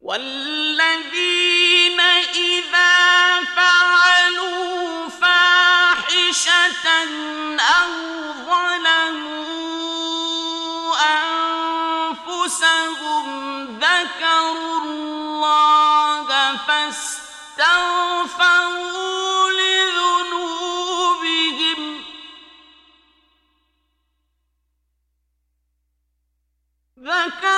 والذين إذا فعلوا فاحشة أو ظلموا أنفسهم ذكروا الله فاستغفروا لذنوبهم